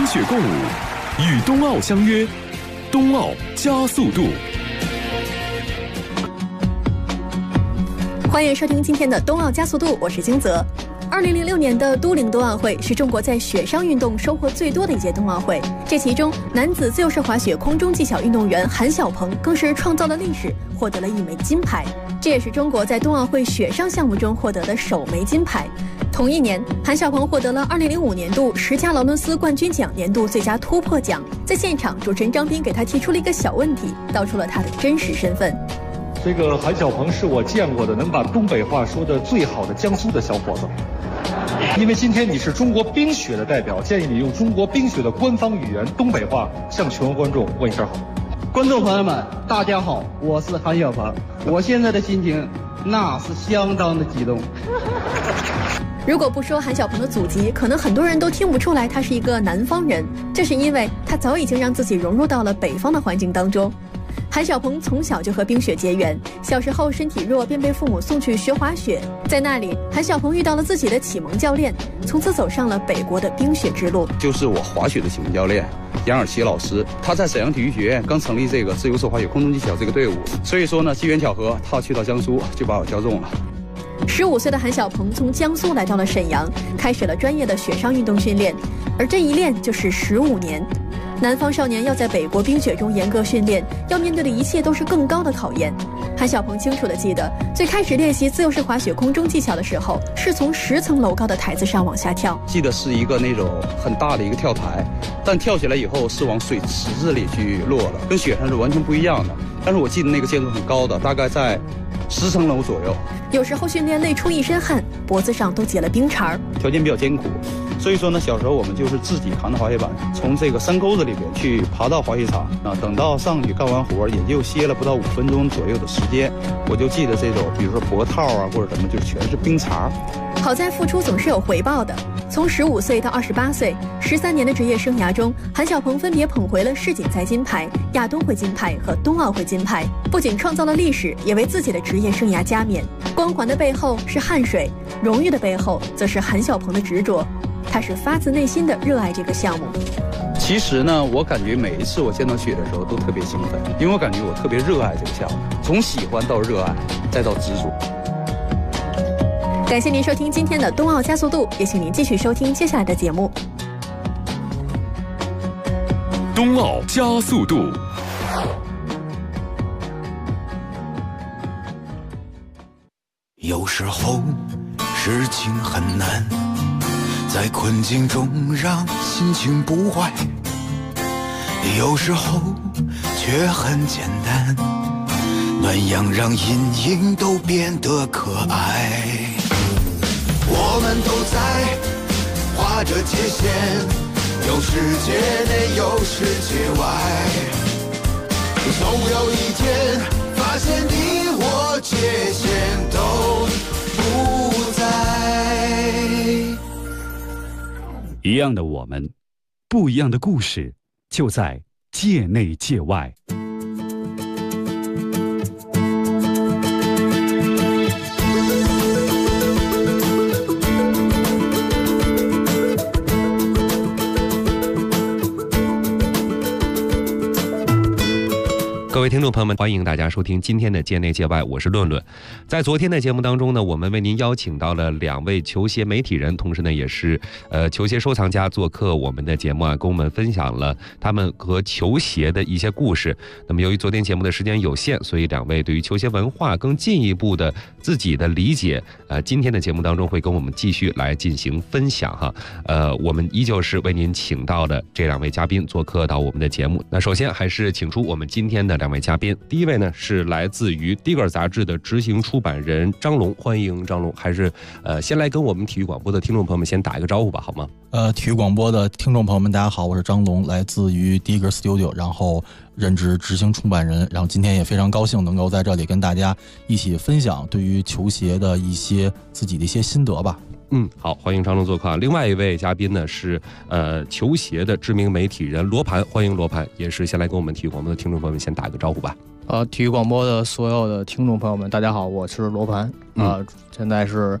冰雪共舞，与冬奥相约，冬奥加速度。 欢迎收听今天的冬奥加速度，我是金泽。2006年的都灵冬奥会是中国在雪上运动收获最多的一届冬奥会，这其中男子自由式滑雪空中技巧运动员韩晓鹏更是创造了历史，获得了1枚金牌，这也是中国在冬奥会雪上项目中获得的首枚金牌。同一年，韩晓鹏获得了2005年度10佳劳伦斯冠军奖年度最佳突破奖。在现场，主持人张斌给他提出了一个小问题，道出了他的真实身份。 这个韩晓鹏是我见过的能把东北话说得最好的江苏的小伙子。因为今天你是中国冰雪的代表，建议你用中国冰雪的官方语言东北话向全国观众问一声好。 观众朋友们，大家好，我是韩晓鹏，我现在的心情那是相当的激动。 如果不说韩晓鹏的祖籍，可能很多人都听不出来他是一个南方人，这是因为他早已经让自己融入到了北方的环境当中。韩晓鹏从小就和冰雪结缘，小时候身体弱，便被父母送去学滑雪。在那里，韩晓鹏遇到了自己的启蒙教练，从此走上了北国的冰雪之路。 就是我滑雪的启蒙教练杨尔奇老师，他在沈阳体育学院刚成立这个自由式滑雪空中技巧这个队伍，所以说呢，机缘巧合，他去到江苏就把我挑中了。 15岁的韩晓鹏从江苏来到了沈阳，开始了专业的雪上运动训练，而这一练就是15年。南方少年要在北国冰雪中严格训练，要面对的一切都是更高的考验。韩晓鹏清楚地记得，最开始练习自由式滑雪空中技巧的时候，是从10层楼高的台子上往下跳。 记得是一个那种很大的一个跳台，但跳起来以后是往水池子里去落了，跟雪上是完全不一样的。但是我记得那个建筑很高的，大概在10层楼左右。 有时候训练累出一身汗，脖子上都结了冰碴。 条件比较艰苦，所以说呢，小时候我们就是自己扛着滑雪板，从这个山沟子里边去爬到滑雪场啊。等到上去干完活，也就歇了不到5分钟左右的时间。我就记得这种，比如说脖套啊或者什么，就全是冰碴。 好在付出总是有回报的。从15岁到28岁，13年的职业生涯中，韩晓鹏分别捧回了世锦赛金牌、亚冬会金牌和冬奥会金牌，不仅创造了历史，也为自己的职业生涯加冕。光环的背后是汗水，荣誉的背后则是韩晓鹏的执着。他是发自内心的热爱这个项目。 其实呢，我感觉每一次我见到雪的时候都特别兴奋，因为我感觉我特别热爱这个项目，从喜欢到热爱，再到执着。 感谢您收听今天的冬奥加速度，也请您继续收听接下来的节目。 冬奥加速度。 有时候事情很难，在困境中让心情不坏，有时候却很简单，暖阳让阴影都变得可爱。我们都在划着界限，有世界内有世界外，总有一天发现你我界限都不在。 一样的我们，不一样的故事，就在界内界外。 各位听众朋友们，欢迎大家收听今天的界内界外，我是论论。在昨天的节目当中呢，我们为您邀请到了2位球鞋媒体人，同时呢也是球鞋收藏家做客我们的节目啊，跟我们分享了他们和球鞋的一些故事。那么由于昨天节目的时间有限，所以2位对于球鞋文化更进一步的自己的理解，今天的节目当中会跟我们继续来进行分享哈。我们依旧是为您请到的这2位嘉宾做客到我们的节目。那首先还是请出我们今天的2位嘉宾，第一位呢是来自于《Digger》杂志的执行出版人张龙，欢迎张龙。还是先来跟我们体育广播的听众朋友们先打一个招呼吧，好吗？ 体育广播的听众朋友们，大家好，我是张龙，来自于 Digger Studio， 然后任职执行出版人，然后今天也非常高兴能够在这里跟大家一起分享对于球鞋的一些自己的一些心得吧。 好，欢迎张龙做客。另外一位嘉宾呢是球鞋的知名媒体人罗盘，欢迎罗盘，也是先来跟我们体育广播的听众朋友们先打个招呼吧。 体育广播的所有的听众朋友们，大家好，我是罗盘现在是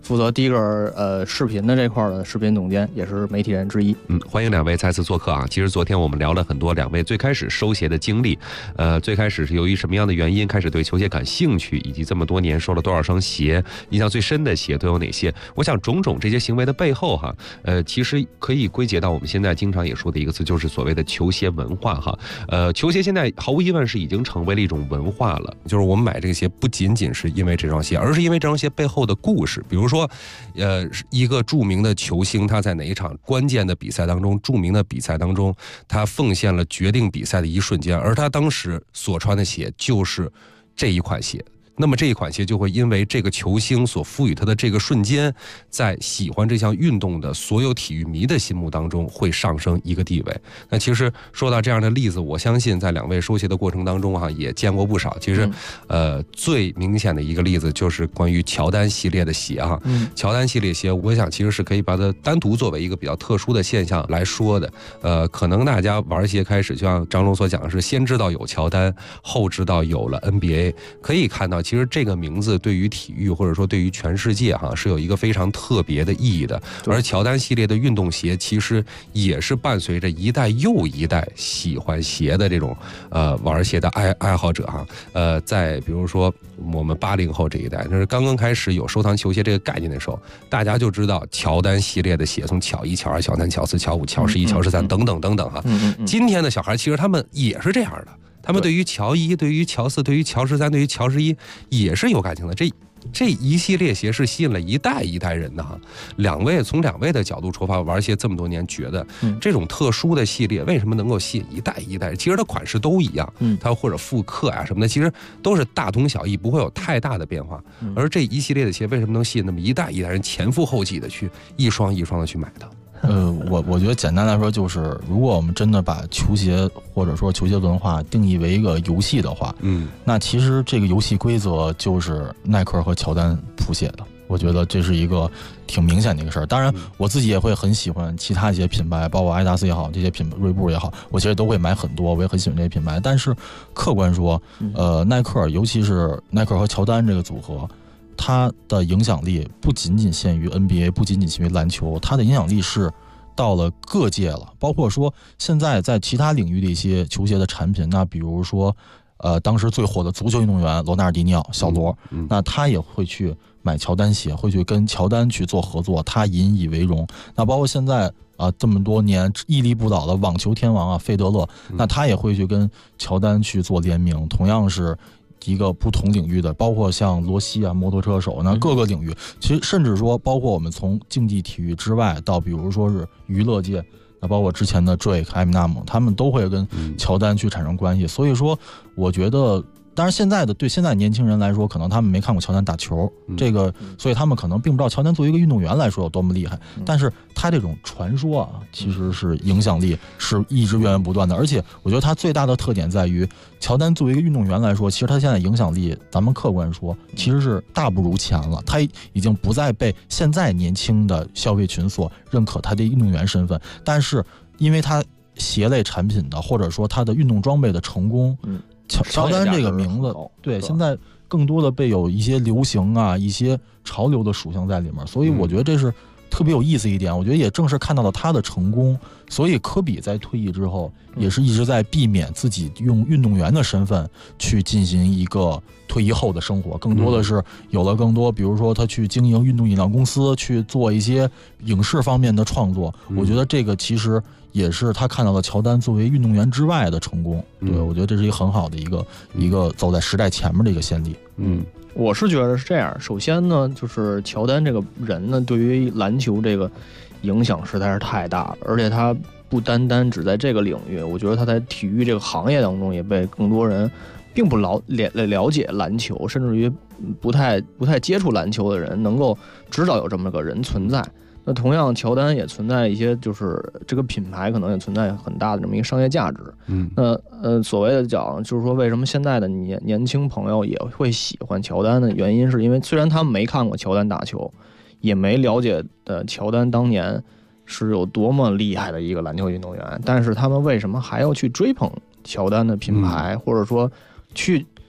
负责第一个视频的这块的视频总监，也是媒体人之一。 欢迎两位再次做客啊！其实昨天我们聊了很多两位最开始收鞋的经历，最开始是由于什么样的原因开始对球鞋感兴趣，以及这么多年收了多少双鞋，印象最深的鞋都有哪些？我想种种这些行为的背后哈，其实可以归结到我们现在经常也说的一个词，就是所谓的球鞋文化哈。球鞋现在毫无疑问是已经成为了一种文化了，就是我们买这个鞋不仅仅是因为这双鞋，而是因为这双鞋背后的故事，比如说一个著名的球星，他在哪一场关键的比赛当中，著名的比赛当中，他奉献了决定比赛的一瞬间，而他当时所穿的鞋就是这一款鞋。那么这一款鞋就会因为这个球星所赋予他的这个瞬间，在喜欢这项运动的所有体育迷的心目当中会上升一个地位。那其实说到这样的例子，我相信在两位收鞋的过程当中也见过不少。其实最明显的一个例子就是关于乔丹系列的鞋哈。乔丹系列鞋我想其实是可以把它单独作为一个比较特殊的现象来说的。可能大家玩鞋开始就像张龙所讲的是先知道有乔丹，后知道有了 NBA， 可以看到其实这个名字对于体育或者说对于全世界是有一个非常特别的意义的。而乔丹系列的运动鞋其实也是伴随着一代又一代喜欢鞋的这种玩鞋的爱好者在比如说我们80后这一代，就是刚刚开始有收藏球鞋这个概念的时候，大家就知道乔丹系列的鞋，从乔1、乔2、乔3、乔4、乔5、乔11、乔13等等等等今天的小孩其实他们也是这样的。他们对于乔1、对于乔4、对于乔13、对于乔11也是有感情的。这一系列鞋是吸引了一代一代人的哈。从两位的角度出发，玩鞋这么多年，觉得这种特殊的系列为什么能够吸引一代一代人？其实它款式都一样，它或者复刻什么的，其实都是大同小异，不会有太大的变化。而这一系列的鞋为什么能吸引那么一代一代人前赴后继的去一双一双的去买的？ 我觉得简单来说就是，如果我们真的把球鞋或者说球鞋文化定义为一个游戏的话，那其实这个游戏规则就是耐克和乔丹谱写的。我觉得这是一个挺明显的一个事儿。当然，我自己也会很喜欢其他一些品牌，包括阿迪达斯也好，这些锐步也好，我其实都会买很多，我也很喜欢这些品牌。但是客观说，耐克，尤其是耐克和乔丹这个组合，它的影响力不仅仅限于 NBA， 不仅仅限于篮球，它的影响力是到了各界了。包括说现在在其他领域的一些球鞋的产品，那比如说当时最火的足球运动员罗纳尔迪尼奥小罗，那他也会去买乔丹鞋，会去跟乔丹去做合作，他引以为荣。那包括现在这么多年屹立不倒的网球天王费德勒，那他也会去跟乔丹去做联名，同样是一个不同领域的，包括像罗西摩托车手，那各个领域，其实甚至说包括我们从竞技体育之外到比如说是娱乐界，那包括之前的 Drake、艾米纳姆，他们都会跟乔丹去产生关系。所以说我觉得当然对现在年轻人来说，可能他们没看过乔丹打球，这个所以他们可能并不知道乔丹作为一个运动员来说有多么厉害，但是他这种传说其实是影响力是一直源源不断的。而且我觉得他最大的特点在于，乔丹作为一个运动员来说，其实他现在影响力咱们客观说其实是大不如前了，他已经不再被现在年轻的消费群所认可他的运动员身份，但是因为他鞋类产品的或者说他的运动装备的成功，乔丹这个名字对现在更多的被有一些流行一些潮流的属性在里面，所以我觉得这是特别有意思一点。我觉得也正是看到了他的成功，所以科比在退役之后也是一直在避免自己用运动员的身份去进行一个退役后的生活，更多的是有了更多比如说他去经营运动饮料公司，去做一些影视方面的创作。我觉得这个其实也是他看到了乔丹作为运动员之外的成功。对，我觉得这是一个很好的一个走在时代前面的一个先例。 我是觉得是这样。首先呢，就是乔丹这个人呢，对于篮球这个影响实在是太大了，而且他不单单只在这个领域，我觉得他在体育这个行业当中也被更多人并不了解篮球，甚至于不太接触篮球的人能够知道有这么个人存在。那同样，乔丹也存在一些，就是这个品牌可能也存在很大的这么一个商业价值。那所谓的讲，就是说为什么现在的年轻朋友也会喜欢乔丹的原因，是因为虽然他们没看过乔丹打球，也没了解乔丹当年是有多么厉害的一个篮球运动员，但是他们为什么还要去追捧乔丹的品牌，或者说去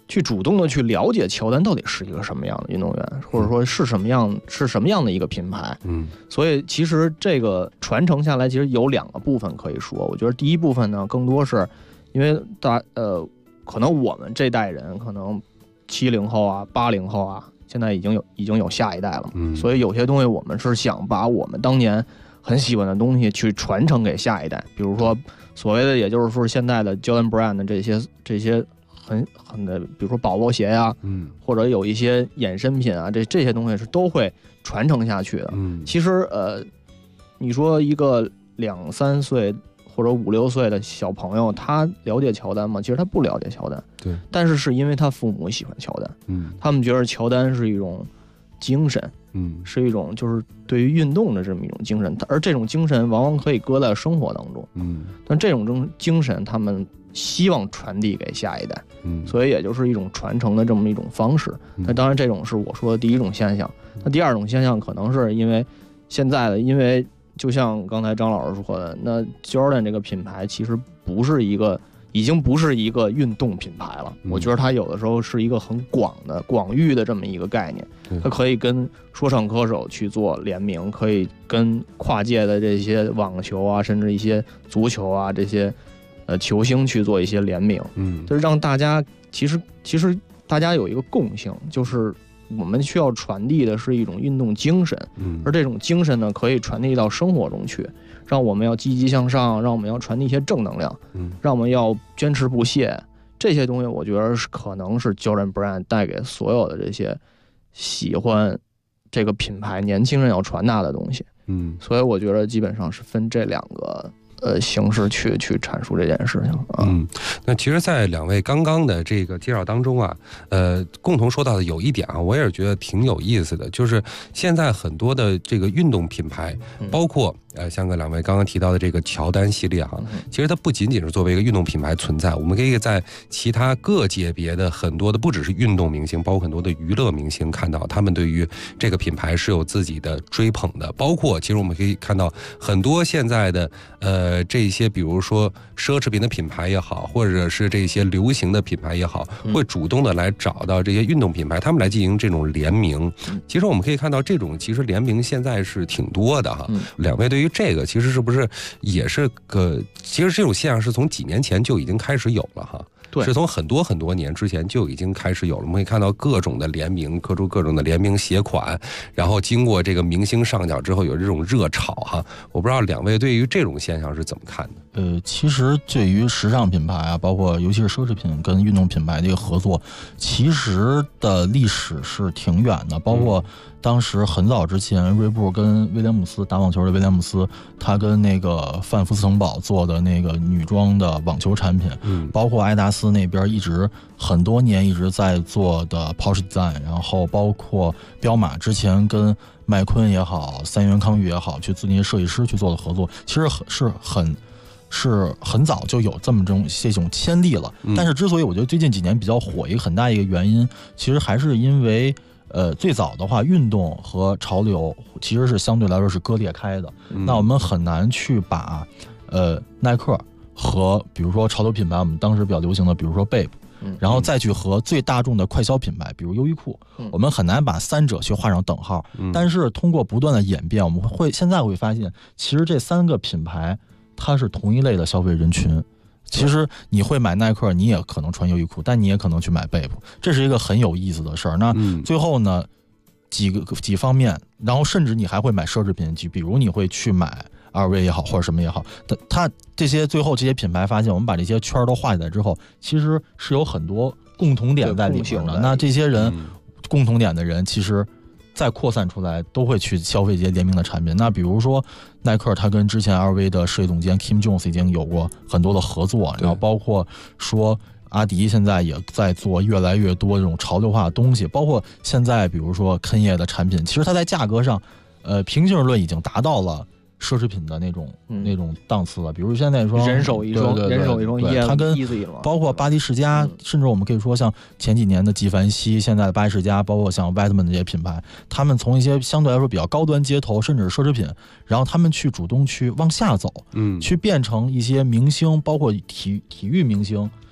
去主动的去了解乔丹到底是一个什么样的运动员，或者说是什么样的一个品牌。所以其实这个传承下来，其实有2个部分可以说。我觉得第一部分呢，更多是因为可能我们这代人，可能70后啊、80后啊，现在已经有下一代了，所以有些东西我们是想把我们当年很喜欢的东西去传承给下一代，比如说所谓的，也就是说现在的 Jordan Brand 的这些很的，比如说宝宝鞋呀，或者有一些衍生品啊，这些东西是都会传承下去的。其实你说一个2、3岁或者5、6岁的小朋友，他了解乔丹吗？其实他不了解乔丹， 对， 但是因为他父母喜欢乔丹，他们觉得乔丹是一种精神，是一种就是对于运动的这么一种精神，而这种精神往往可以搁在生活当中，但这种精神他们希望传递给下一代，所以也就是一种传承的这么一种方式。那当然，这种是我说的第一种现象。那第2种现象可能是因为现在的，因为就像刚才张老师说的，那 Jordan 这个品牌其实已经不是一个运动品牌了。我觉得它有的时候是一个很广域的这么一个概念，它可以跟说唱歌手去做联名，可以跟跨界的这些网球啊，甚至一些足球啊这些球星去做一些联名，就是让大家其实大家有一个共性，就是我们需要传递的是一种运动精神，而这种精神呢，可以传递到生活中去，让我们要积极向上，让我们要传递一些正能量，让我们要坚持不懈。这些东西，我觉得可能是 Jordan Brand 带给所有的这些喜欢这个品牌年轻人要传达的东西。所以我觉得基本上是分这2个形式去阐述这件事情啊。 那其实，在2位刚刚的这个介绍当中啊，共同说到的有一点啊，我也是觉得挺有意思的，就是现在很多的这个运动品牌，包括像个2位刚刚提到的这个乔丹系列哈，其实它不仅仅是作为一个运动品牌存在，我们可以在其他各界别的很多的，不只是运动明星，包括很多的娱乐明星，看到他们对于这个品牌是有自己的追捧的。包括其实我们可以看到很多现在的这些，比如说奢侈品的品牌也好，或者是这些流行的品牌也好，会主动的来找到这些运动品牌，他们来进行这种联名。其实我们可以看到，这种其实联名现在是挺多的哈。2位对于这个其实是不是也是其实这种现象是从几年前就已经开始有了哈。对，是从很多年之前就已经开始有了。我们可以看到各种的联名，各种的联名鞋款，然后经过这个明星上脚之后，有这种热炒哈。我不知道2位对于这种现象是怎么看的？ 其实对于时尚品牌啊，包括尤其是奢侈品跟运动品牌的一个合作，其实的历史是挺远的。包括当时很早之前，锐步跟威廉姆斯打网球的威廉姆斯，他跟那个范福斯城堡做的那个女装的网球产品，包括爱达斯那边很多年一直在做的 Porsche Design， 然后包括彪马之前跟麦昆也好，三元康裕也好，去做那些设计师去做的合作，其实是很早就有这种先例了。但是之所以我觉得最近几年比较火，一个很大一个原因，其实还是因为最早的话，运动和潮流其实是相对来说是割裂开的。那我们很难去把耐克和比如说潮流品牌，我们当时比较流行的，比如说 Bape，然后再去和最大众的快消品牌，比如优衣库，我们很难把3者去画上等号。但是通过不断的演变，我们现在会发现，其实这3个品牌它是同一类的消费人群。其实你会买耐克，你也可能穿优衣库，但你也可能去买贝普，这是一个很有意思的事儿。那最后呢，几方面，然后甚至你还会买奢侈品，比如你会去买 LV 也好，或者什么也好，它这些最后这些品牌发现，我们把这些圈都画起来之后，其实是有很多共同点在里面的。那这些人共同点的人，其实再扩散出来，都会去消费这些联名的产品。那比如说耐克，他跟之前 LV 的设计总监 Kim Jones 已经有过很多的合作，然后包括说阿迪现在也在做越来越多这种潮流化的东西，包括现在比如说肯业的产品，其实它在价格上，平心而论已经达到了奢侈品的那种档次了。比如现在说人手一双， 它跟包括巴黎世家，甚至我们可以说像前几年的纪梵希，现在的巴黎世家，包括像 Vitamin 这些品牌，他们从一些相对来说比较高端街头，甚至是奢侈品，然后他们去主动去往下走，去变成一些明星，包括体育明星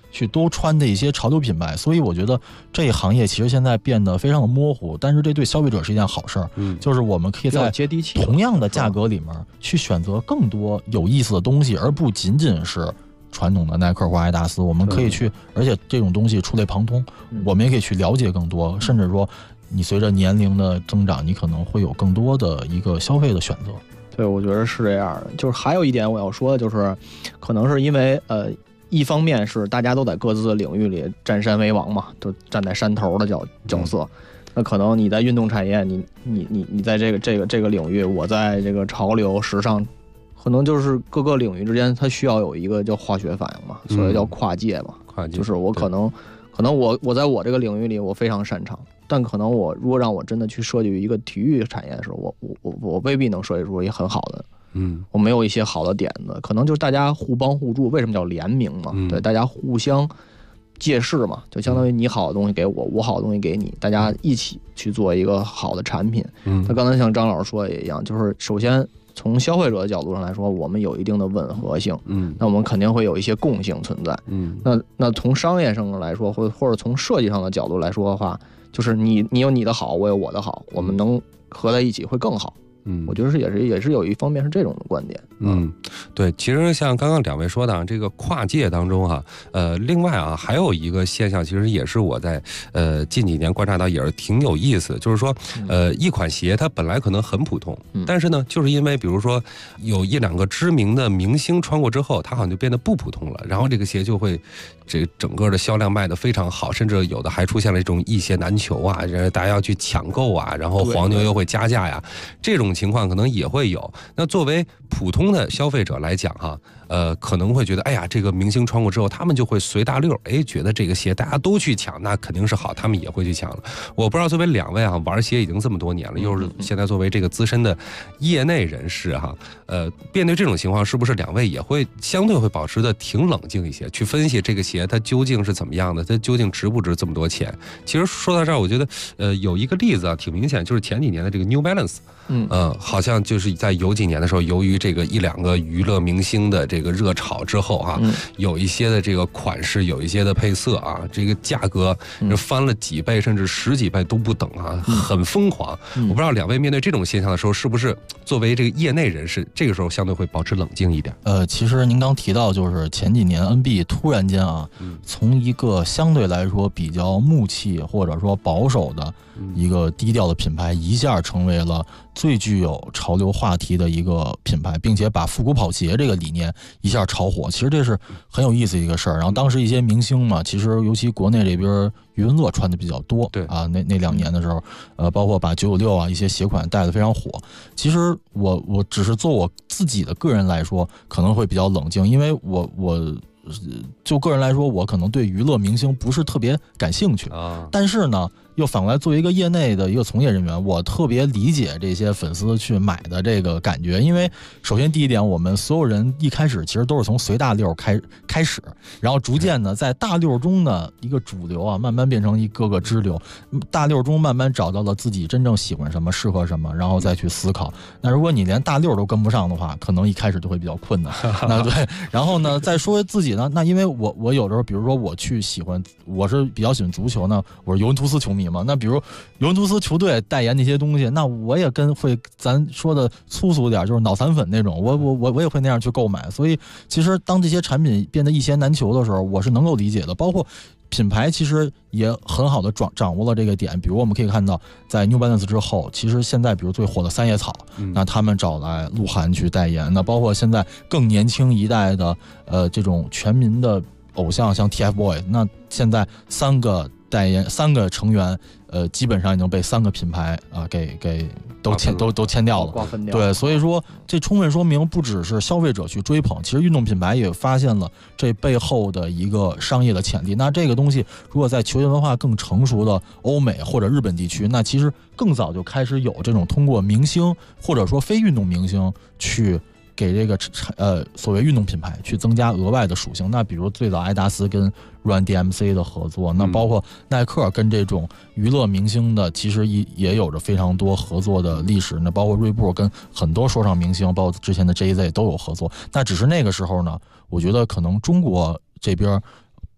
去多穿的一些潮流品牌。所以我觉得这一行业其实现在变得非常的模糊，但是这对消费者是一件好事儿。就是我们可以在同样的价格里面去选择更多有意思的东西，而不仅仅是传统的耐克或爱达斯。我们可以去，而且这种东西触类旁通，我们也可以去了解更多，甚至说你随着年龄的增长，你可能会有更多的一个消费的选择。 对，我觉得是这样的。就是还有一点我要说的就是，可能是因为一方面是大家都在各自的领域里占山为王嘛，都站在山头的角色。那可能你在运动产业，你在这个领域，我在这个潮流时尚，可能就是各个领域之间它需要有一个叫化学反应嘛，所以叫跨界嘛。跨界就是我可能我在我这个领域里我非常擅长，但可能我如果让我真的去设计一个体育产业的时候，我未必能设计出一个很好的。我没有一些好的点子，可能就是大家互帮互助。为什么叫联名嘛？对，大家互相借势嘛，就相当于你好的东西给我，我好的东西给你，大家一起去做一个好的产品。那刚才像张老师说的也一样，就是首先从消费者的角度上来说，我们有一定的吻合性，那我们肯定会有一些共性存在。那从商业上来说，或者从设计上的角度来说的话，就是你有你的好，我有我的好，我们能合在一起会更好。我觉得也是有一方面是这种的观点。 对，其实像刚刚两位说的这个跨界当中哈，另外啊还有一个现象，其实也是我在近几年观察到也是挺有意思的，就是说一款鞋它本来可能很普通，但是呢就是因为比如说有一两个知名的明星穿过之后，它好像就变得不普通了，然后这个鞋就会这整个的销量卖得非常好，甚至有的还出现了这种一鞋难求啊，大家要去抢购啊，然后黄牛又会加价呀，这种情况可能也会有。那作为普通的消费者来讲哈，可能会觉得，哎呀，这个明星穿过之后，他们就会随大溜，觉得这个鞋大家都去抢，那肯定是好，他们也会去抢了。我不知道作为两位啊，玩鞋已经这么多年了，又是现在作为这个资深的业内人士哈，面对这种情况，是不是两位也会相对会保持的挺冷静一些，去分析这个鞋它究竟是怎么样的，它究竟值不值这么多钱？其实说到这儿，我觉得有一个例子啊，挺明显，就是前几年的这个 New Balance。好像就是在有几年的时候，由于这个一两个娱乐明星的这个热炒之后啊，有一些的这个款式，有一些的配色啊，这个价格翻了几倍甚至十几倍都不等啊，很疯狂。我不知道两位面对这种现象的时候，是不是作为这个业内人士，这个时候相对会保持冷静一点？ 其实您刚提到，就是前几年 NB 突然间啊，从一个相对来说比较木气或者说保守的一个低调的品牌，一下成为了最具有潮流话题的一个品牌，并且把复古跑鞋这个理念一下炒火，其实这是很有意思的一个事儿。然后当时一些明星嘛，其实尤其国内这边余文乐穿的比较多，对啊，那2年的时候，包括把996啊一些鞋款带得非常火。其实我只是做我自己的个人来说，可能会比较冷静，因为我就个人来说，我可能对娱乐明星不是特别感兴趣啊，但是呢。又反过来作为一个业内的一个从业人员，我特别理解这些粉丝去买的这个感觉。因为首先第一点，我们所有人一开始其实都是从随大溜开始，然后逐渐的在大溜中的一个主流啊，慢慢变成一个个支流，大溜中慢慢找到了自己真正喜欢什么，适合什么，然后再去思考。那如果你连大溜都跟不上的话，可能一开始就会比较困难。那对，然后呢，再说自己呢，那因为我有的时候，比如说我是比较喜欢足球呢，我是尤文图斯球迷嘛，那比如尤文图斯球队代言那些东西，那我也咱说的粗俗点，就是脑残粉那种，我也会那样去购买。所以其实当这些产品变得一鞋难求的时候，我是能够理解的。包括品牌其实也很好的掌握了这个点，比如我们可以看到，在 New Balance 之后，其实现在比如最火的三叶草，那他们找来鹿晗去代言，那包括现在更年轻一代的这种全民的偶像，像 TFBOYS， 那现在3个成员，基本上已经被3个品牌啊给都签掉了，对，所以说这充分说明，不只是消费者去追捧，其实运动品牌也发现了这背后的一个商业的潜力。那这个东西，如果在球鞋文化更成熟的欧美或者日本地区，那其实更早就开始有这种通过明星或者说非运动明星去给这个所谓运动品牌去增加额外的属性。那比如最早爱达斯跟 Run DMC 的合作，那包括耐克跟这种娱乐明星的其实也有着非常多合作的历史。那包括锐步跟很多说唱明星，包括之前的 JZ 都有合作。那只是那个时候呢，我觉得可能中国这边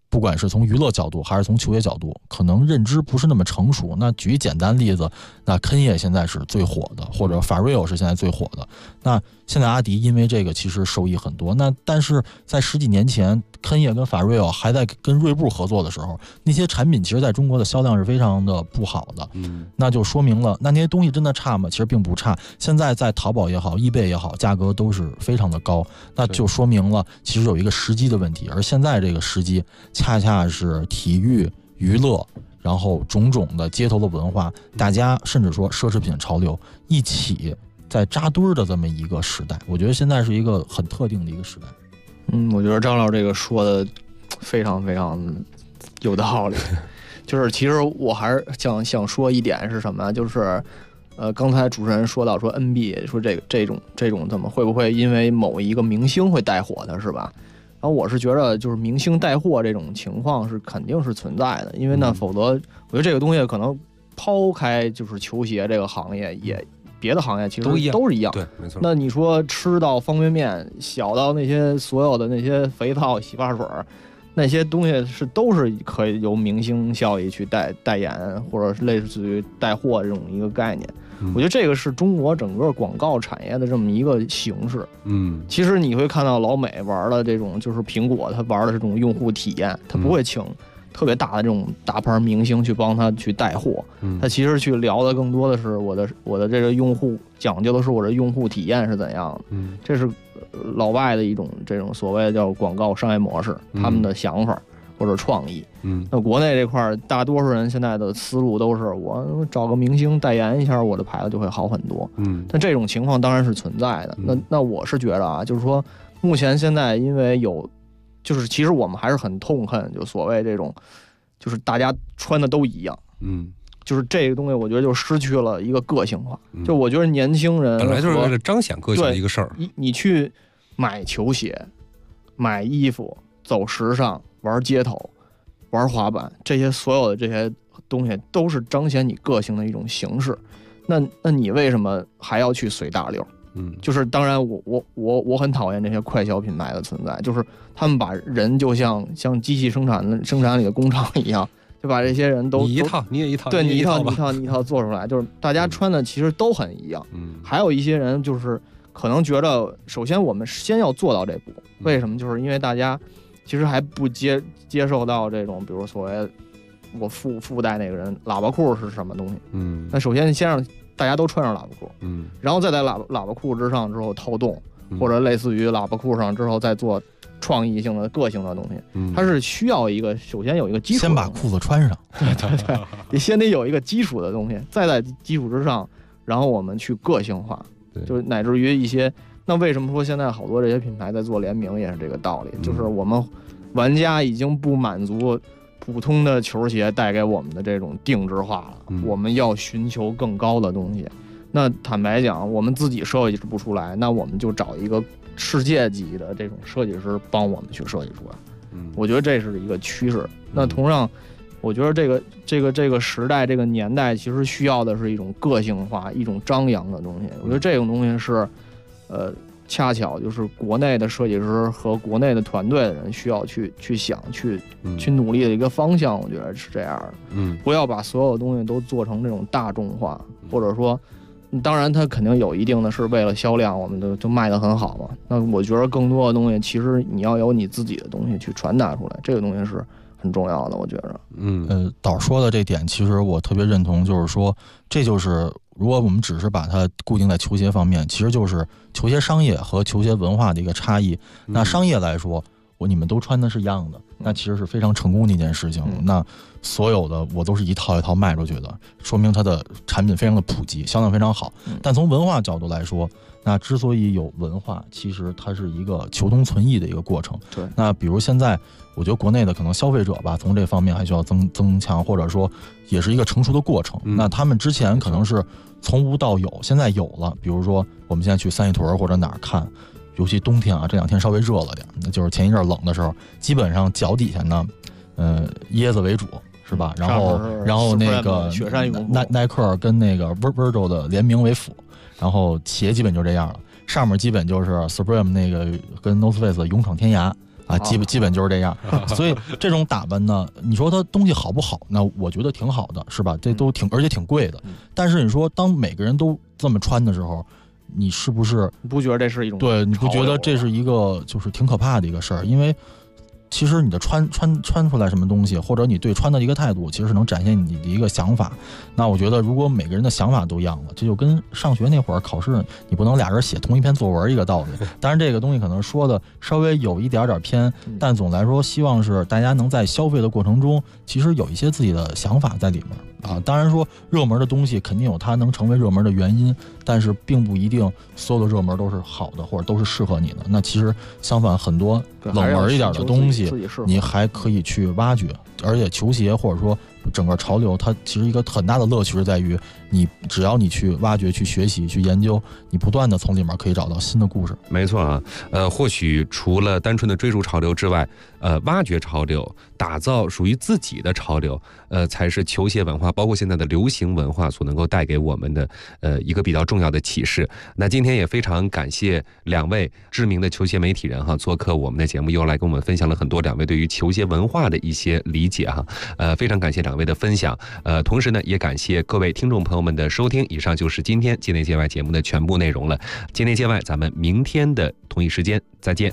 不管是从娱乐角度还是从球鞋角度，可能认知不是那么成熟。那举简单例子，那肯业现在是最火的，或者法瑞欧是现在最火的。那现在阿迪因为这个其实受益很多。那但是在10几年前，肯业跟法瑞欧还在跟锐步合作的时候，那些产品其实在中国的销量是非常的不好的。那就说明了，那些东西真的差吗？其实并不差。现在在淘宝也好，eBay也好，价格都是非常的高，那就说明了其实有一个时机的问题。而现在这个时机恰恰是体育娱乐，然后种种的街头的文化，大家甚至说奢侈品潮流一起在扎堆的这么一个时代。我觉得现在是一个很特定的一个时代。 我觉得张老师这个说的非常非常有道理。就是其实我还是想说一点是什么，就是刚才主持人说到说 NBA 说这种怎么会不会因为某一个明星会带火的，是吧？然后我是觉得就是明星带货这种情况是肯定是存在的，因为呢，否则我觉得这个东西可能抛开就是球鞋这个行业，也别的行业其实都是一样。 对，没错。 那你说吃到方便面，小到那些所有的那些肥皂、洗发水，那些东西都是可以由明星效益去代言，或者是类似于带货这种一个概念。我觉得这个是中国整个广告产业的这么一个形式。其实你会看到老美玩的这种，就是苹果它玩的这种用户体验，它不会请特别大的这种大牌明星去帮他去带货，他其实去聊的更多的是我的这个用户，讲究的是我的用户体验是怎样的。这是老外的一种这种所谓的叫广告商业模式，他们的想法或者创意。那国内这块大多数人现在的思路都是我找个明星代言一下，我的牌子就会好很多。但这种情况当然是存在的。那我是觉得啊，就是说目前现在因为就是其实我们还是很痛恨就所谓这种就是大家穿的都一样。就是这个东西我觉得就失去了一个个性化。就我觉得年轻人本来就是为了彰显个性的一个事儿。 你去买球鞋、买衣服、走时尚、玩街头、玩滑板，这些所有的这些东西都是彰显你个性的一种形式。那你为什么还要去随大流？就是当然我很讨厌这些快消品牌的存在，就是他们把人就像机器生产里的工厂一样，就把这些人都你一套你也一套， 对，你一套做出来，就是大家穿的其实都很一样。还有一些人就是可能觉得，首先我们先要做到这步，为什么？就是因为大家其实还不接受到这种，比如所谓我附带那个人喇叭裤是什么东西。那首先让大家都穿上喇叭裤，然后再在喇叭裤之上之后套洞，或者类似于喇叭裤上之后再做创意性的个性的东西。它是需要一个首先有一个基础， 先把裤子穿上， 对，你先得有一个基础的东西，再在基础之上，然后我们去个性化，就是乃至于一些。那为什么说现在好多这些品牌在做联名也是这个道理，就是我们玩家已经不满足普通的球鞋带给我们的这种定制化了，我们要寻求更高的东西。那坦白讲，我们自己设计不出来，那我们就找一个世界级的这种设计师帮我们去设计出来。我觉得这是一个趋势。那同样，我觉得这个时代这个年代其实需要的是一种个性化、一种张扬的东西。我觉得这种东西是，恰巧就是国内的设计师和国内的团队的人需要去想去努力的一个方向。我觉得是这样的。不要把所有东西都做成这种大众化，或者说，当然它肯定有一定的是为了销量，我们就卖得很好嘛。那我觉得更多的东西，其实你要有你自己的东西去传达出来，这个东西是很重要的。我觉着， 导说的这点，其实我特别认同，就是说，这就是如果我们只是把它固定在球鞋方面，其实就是球鞋商业和球鞋文化的一个差异。那商业来说，你们都穿的是一样的，那其实是非常成功的一件事情。那所有的我都是一套一套卖出去的，说明它的产品非常的普及，销量非常好。但从文化角度来说，那之所以有文化，其实它是一个求同存异的一个过程。 对， 那比如现在我觉得国内的可能消费者吧，从这方面还需要增强，或者说也是一个成熟的过程。那他们之前可能是从无到有，现在有了。比如说我们现在去三里屯或者哪儿看，尤其冬天啊，这两天稍微热了点，那就是前一阵冷的时候，基本上脚底下呢，椰子为主，是吧？然后那个雪山羽绒服耐克跟那个 Virgil 的联名为辅，然后鞋基本就这样了。上面基本就是 Supreme 那个跟 North Face 的勇闯天涯啊，基本就是这样。所以这种打扮呢，你说它东西好不好？那我觉得挺好的，是吧？这都而且挺贵的。但是你说当每个人都这么穿的时候，你是不是不觉得这是一种对？你不觉得这是一个就是挺可怕的一个事儿？因为其实你的穿出来什么东西，或者你对穿的一个态度，其实能展现你的一个想法。那我觉得，如果每个人的想法都一样了，这就跟上学那会儿考试，你不能俩人写同一篇作文一个道理。当然，这个东西可能说的稍微有一点偏，但总来说，希望是大家能在消费的过程中，其实有一些自己的想法在里面。当然说热门的东西肯定有它能成为热门的原因，但是并不一定所有的热门都是好的或者都是适合你的。那其实相反，很多冷门一点的东西你还可以去挖掘。而且球鞋或者说整个潮流，它其实一个很大的乐趣是在于你只要你去挖掘、去学习、去研究，你不断的从里面可以找到新的故事。 没错啊，或许除了单纯的追逐潮流之外，挖掘潮流，打造属于自己的潮流，才是球鞋文化，包括现在的流行文化所能够带给我们的一个比较重要的启示。那今天也非常感谢两位知名的球鞋媒体人哈，做客我们的节目，又来跟我们分享了很多两位对于球鞋文化的一些理解哈。非常感谢两位的分享，同时呢，也感谢各位听众朋友们的收听。以上就是今天界内界外节目的全部内容了。界内界外，咱们明天的同一时间再见。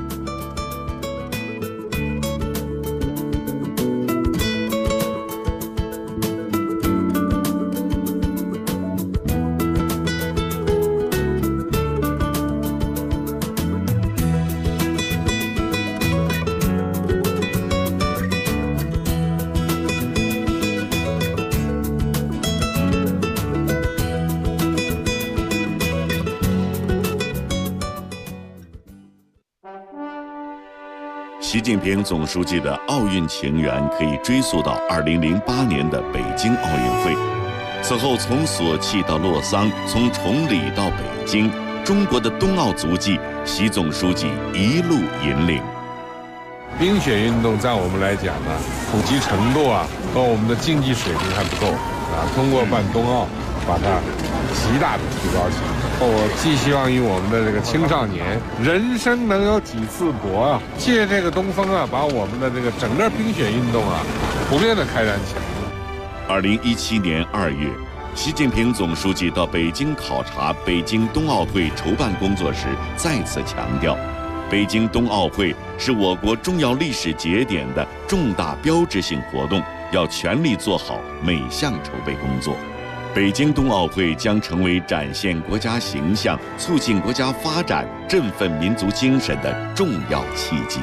习近平总书记的奥运情缘可以追溯到2008年的北京奥运会。此后，从索契到洛桑，从崇礼到北京，中国的冬奥足迹，习总书记一路引领。 冰雪运动在我们来讲呢，普及程度和我们的竞技水平还不够通过办冬奥，把它极大的提高起来。我寄希望于我们的这个青少年，人生能有几次搏借这个东风把我们的这个整个冰雪运动普遍的开展起来。 2017年2月，习近平总书记到北京考察北京冬奥会筹办工作时，再次强调，北京冬奥会是我国重要历史节点的重大标志性活动，要全力做好每项筹备工作。北京冬奥会将成为展现国家形象、促进国家发展、振奋民族精神的重要契机。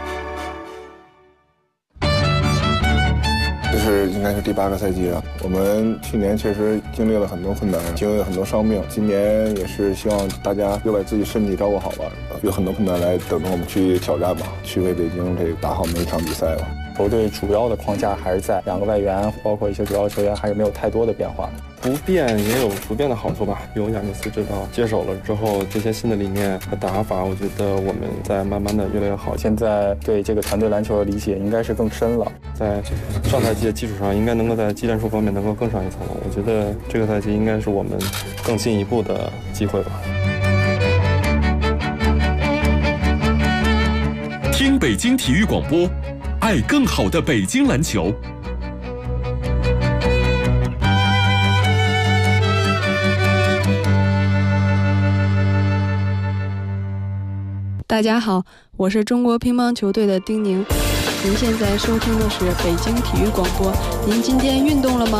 这是应该是第8个赛季了。我们去年确实经历了很多困难，经历了很多伤病。今年也是希望大家又把自己身体照顾好吧，有很多困难来等着我们去挑战吧，去为北京这个打好每一场比赛吧。 球队主要的框架还是在2个外援，包括一些主要球员，还是没有太多的变化。 不变也有不变的好处吧。由亚尼斯指导接手了之后，这些新的理念和打法，我觉得我们在慢慢的越来越好。 现在对这个团队篮球的理解应该是更深了， 在上赛季的基础上，应该能够在技战术方面能够更上一层楼。我觉得这个赛季应该是我们更进一步的机会吧。 听北京体育广播，爱更好的北京篮球。 大家好，我是中国乒乓球队的丁宁。您现在收听的是北京体育广播。您今天运动了吗？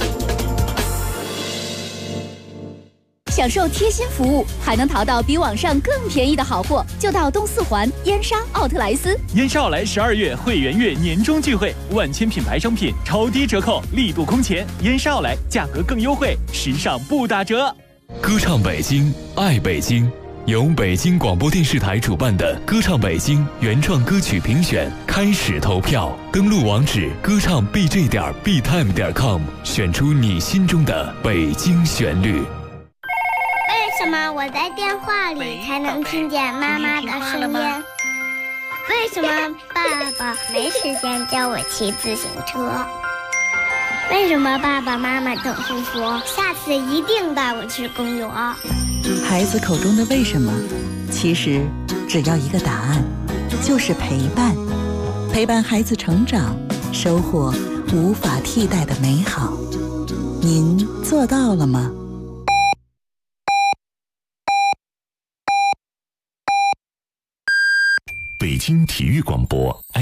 享受贴心服务，还能淘到比网上更便宜的好货，就到东四环燕莎奥特莱斯。 燕莎奥莱12月会员月年终聚会，万千品牌商品超低折扣，力度空前。燕莎奥莱价格更优惠，时尚不打折。 歌唱北京，爱北京。由北京广播电视台主办的歌唱北京原创歌曲评选开始投票，登录网址歌唱 bj.btime.com， 选出你心中的北京旋律。 为什么我在电话里才能听见妈妈的声音？为什么爸爸没时间教我骑自行车？为什么爸爸妈妈总是说下次一定带我去公园？ 孩子口中的为什么，其实只要一个答案， 就是陪伴，陪伴孩子成长，收获无法替代的美好。您做到了吗？ 北京体育广播